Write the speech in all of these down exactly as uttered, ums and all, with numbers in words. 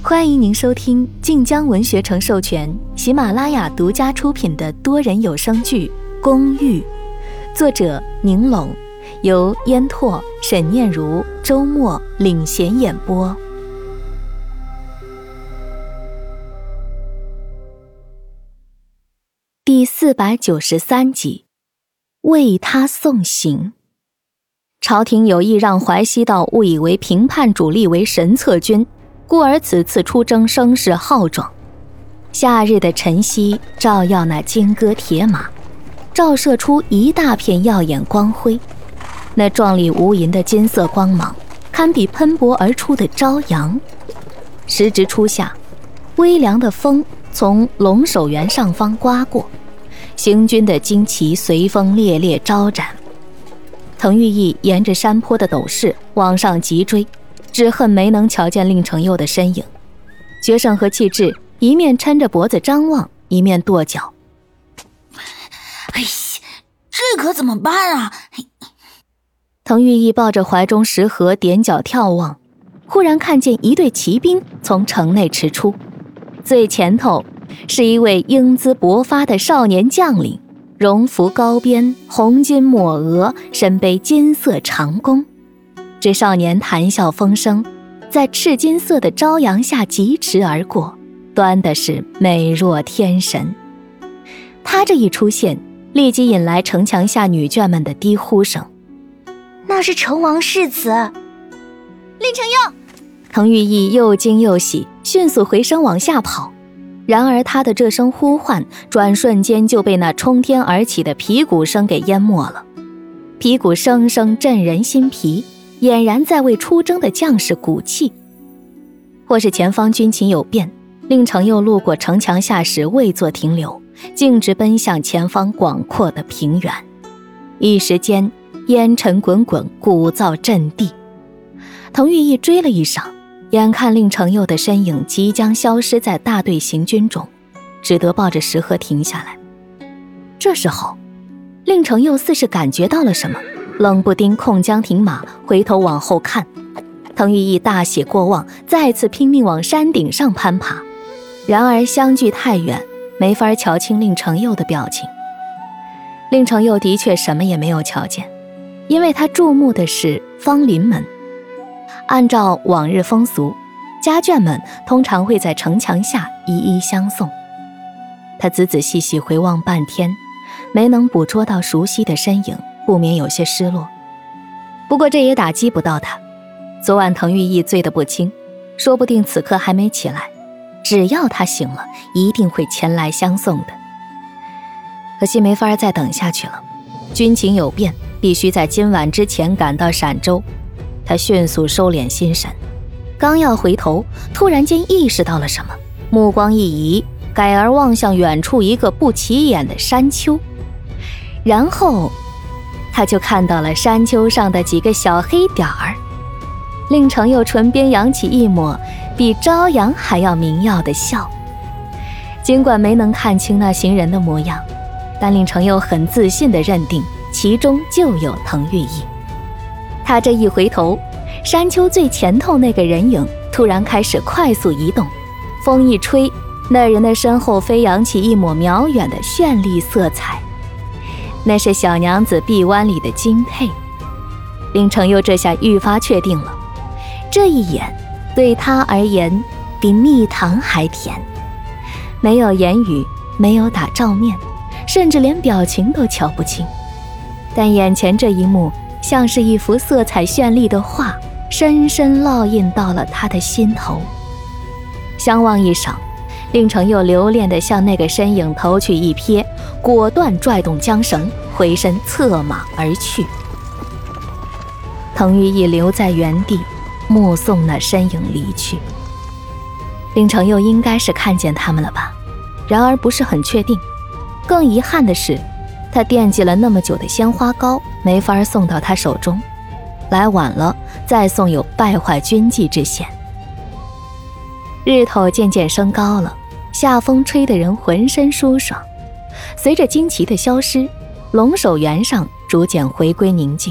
欢迎您收听晋江文学城授权、喜马拉雅独家出品的多人有声剧《公寓》，作者宁龙，由烟拓、沈念如、周末领衔演播。第四百九十三集，为他送行。朝廷有意让淮西道误以为平叛主力为神策军，故而此次出征声势浩壮。夏日的晨曦照耀那金戈铁马，照射出一大片耀眼光辉。那壮丽无垠的金色光芒，堪比喷薄而出的朝阳。时值初夏，微凉的风从龙首原上方刮过，行军的旌旗随风猎猎招展。滕玉义沿着山坡的陡势往上急追，只恨没能瞧见令程佑的身影。决胜和气质一面抻着脖子张望，一面跺脚。 哎呀，这可怎么办啊？ 滕玉义抱着怀中食盒踮脚眺望，忽然看见一队骑兵从城内驰出，最前头是一位英姿勃发的少年将领，戎服高边，红巾抹额，身背金色长弓。这少年谈笑风生，在赤金色的朝阳下疾驰而过，端的是美若天神。他这一出现，立即引来城墙下女眷们的低呼声。 那是成王世子， 令程佑！ 滕玉义又惊又喜，迅速回身往下跑。然而他的这声呼唤，转瞬间就被那冲天而起的皮鼓声给淹没了。皮鼓声声震人心脾，俨然在为出征的将士鼓气。或是前方军情有变，令程佑路过城墙下时未作停留，径直奔向前方广阔的平原。一时间烟尘滚滚，鼓噪震地。滕玉义追了一晌，眼看令程佑的身影即将消失在大队行军中，只得抱着食盒停下来。这时候令程佑似是感觉到了什么，冷不丁控缰停马，回头往后看。滕玉义大喜过望，再次拼命往山顶上攀爬。然而相距太远，没法瞧清令程佑的表情。令程佑的确什么也没有瞧见，因为他注目的是芳林门。按照往日风俗，家眷们通常会在城墙下一一相送。他仔仔细细回望半天，没能捕捉到熟悉的身影，不免有些失落。不过这也打击不到他，昨晚滕玉义醉得不轻，说不定此刻还没起来，只要他醒了，一定会前来相送的。可惜没法再等下去了，军情有变，必须在今晚之前赶到陕州。他迅速收敛心神，刚要回头，突然间意识到了什么，目光一移，改而望向远处一个不起眼的山丘。然后他就看到了山丘上的几个小黑点儿。令程佑唇边扬起一抹比朝阳还要明耀的笑。尽管没能看清那行人的模样，但令程佑很自信地认定其中就有滕玉义。他这一回头，山丘最前头那个人影突然开始快速移动，风一吹，那人的身后飞扬起一抹渺远的绚丽色彩，那是小娘子臂弯里的金佩。令程佑这下愈发确定了，这一眼对他而言比蜜糖还甜。没有言语，没有打照面，甚至连表情都瞧不清，但眼前这一幕像是一幅色彩绚丽的画，深深烙印到了他的心头。相望一晌，令程佑留恋地向那个身影投去一瞥，果断拽动缰绳，回身策马而去。滕玉义留在原地，目送那身影离去。令程佑应该是看见他们了吧，然而不是很确定。更遗憾的是，他惦记了那么久的鲜花糕没法送到他手中，来晚了再送有败坏军纪之嫌。日头渐渐升高了，夏风吹得人浑身舒爽。随着旌旗的消失，龙首原上逐渐回归宁静。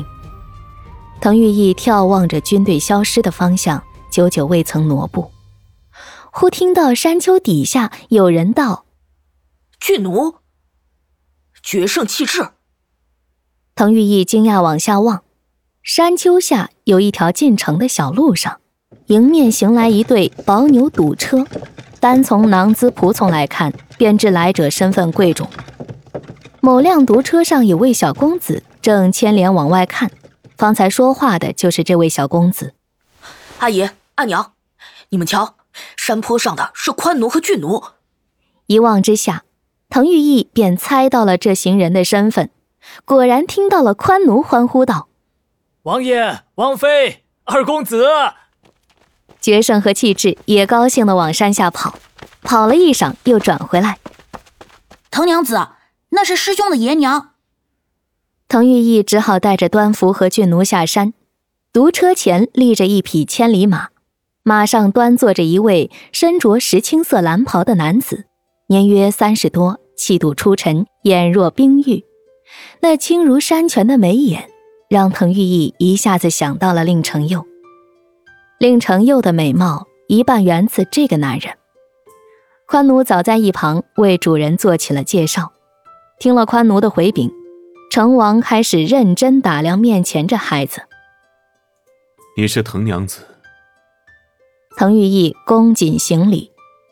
滕玉义眺望着军队消失的方向，久久未曾挪步。 忽听到山丘底下有人道：“ 巨奴，决胜气质。” 滕玉义惊讶往下望，山丘下有一条进城的小路上，迎面行来一对牦牛堵车，单从囊姿仆从来看，便知来者身份贵重。某辆独车上有位小公子正牵连往外看，方才说话的就是这位小公子。 阿爷阿娘，你们瞧，山坡上的是宽奴和巨奴。 一望之下，滕玉义便猜到了这行人的身份，果然听到了宽奴欢呼道：“ 王爷王妃二公子！” 决胜和气质也高兴地往山下跑，跑了一晌又转回来。 滕娘子，那是师兄的爷娘。 滕玉义只好带着端福和俊奴下山，独车前立着一匹千里马，马上端坐着一位身着石青色蓝袍的男子，年约三十多，气度出尘，眼若冰玉。那清如山泉的眉眼，让滕玉义一下子想到了令成佑。令成佑的美貌一半源自这个男人。宽奴早在一旁为主人做起了介绍，听了宽奴的回禀，成王开始认真打量面前这孩子。 你是滕娘子？ 滕玉义恭谨行礼。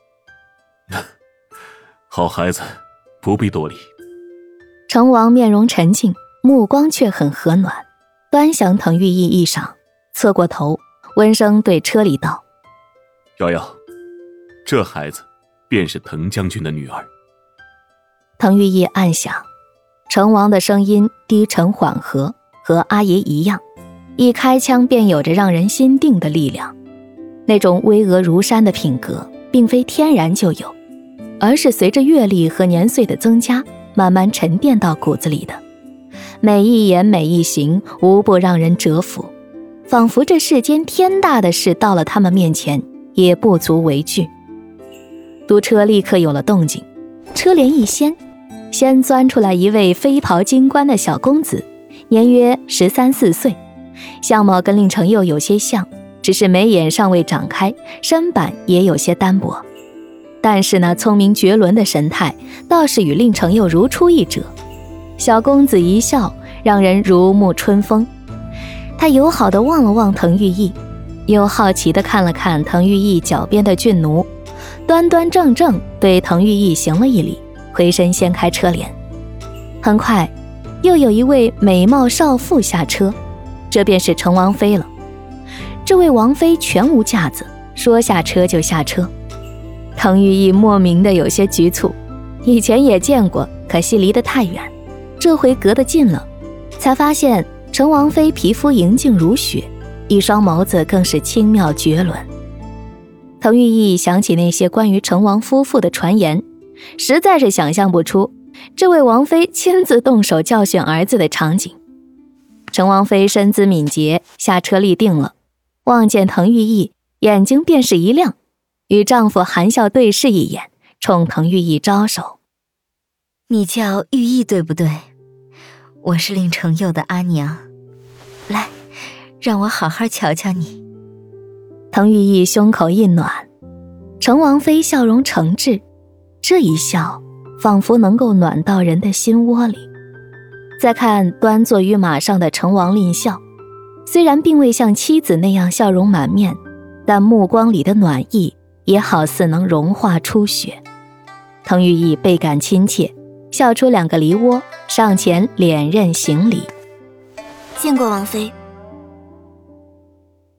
好孩子，不必多礼。 成王面容沉静，目光却很和暖，端详滕玉义一晌，侧过头，温声对车里道：“ 瑶瑶，这孩子便是滕将军的女儿。” 滕玉义暗想，成王的声音低沉缓和，和阿爷一样，一开腔便有着让人心定的力量。那种巍峨如山的品格，并非天然就有，而是随着阅历和年岁的增加，慢慢沉淀到骨子里的。每一言每一行，无不让人折服，仿佛这世间天大的事到了他们面前，也不足为惧。督车立刻有了动静，车帘一掀，先钻出来一位飞袍金冠的小公子，年约十三四岁，相貌跟令成佑有些像，只是眉眼尚未长开，身板也有些单薄，但是那聪明绝伦的神态倒是与令成佑如出一辙。小公子一笑，让人如沐春风。他友好地望了望滕玉义，又好奇地看了看滕玉义脚边的俊奴，端端正正对滕玉义行了一礼，回身掀开车帘。很快又有一位美貌少妇下车，这便是成王妃了。这位王妃全无架子，说下车就下车。滕玉义莫名的有些局促，以前也见过，可惜离得太远，这回隔得近了，才发现成王妃皮肤莹净如雪，一双眸子更是清妙绝伦。滕玉义想起那些关于成王夫妇的传言，实在是想象不出这位王妃亲自动手教训儿子的场景。成王妃身姿敏捷，下车立定了，望见滕玉义，眼睛便是一亮，与丈夫含笑对视一眼，冲滕玉义招手：“ 你叫玉义对不对？我是令成佑的阿娘，来，让我好好瞧瞧你。” 滕玉义胸口一暖，成王妃笑容诚挚，这一笑仿佛能够暖到人的心窝里。再看端坐于马上的成王令笑，虽然并未像妻子那样笑容满面，但目光里的暖意也好似能融化初雪。滕玉义倍感亲切，笑出两个梨窝，上前连任行礼：“ 见过王妃。”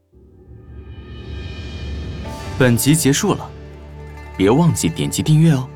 本集结束了，别忘记点击订阅哦。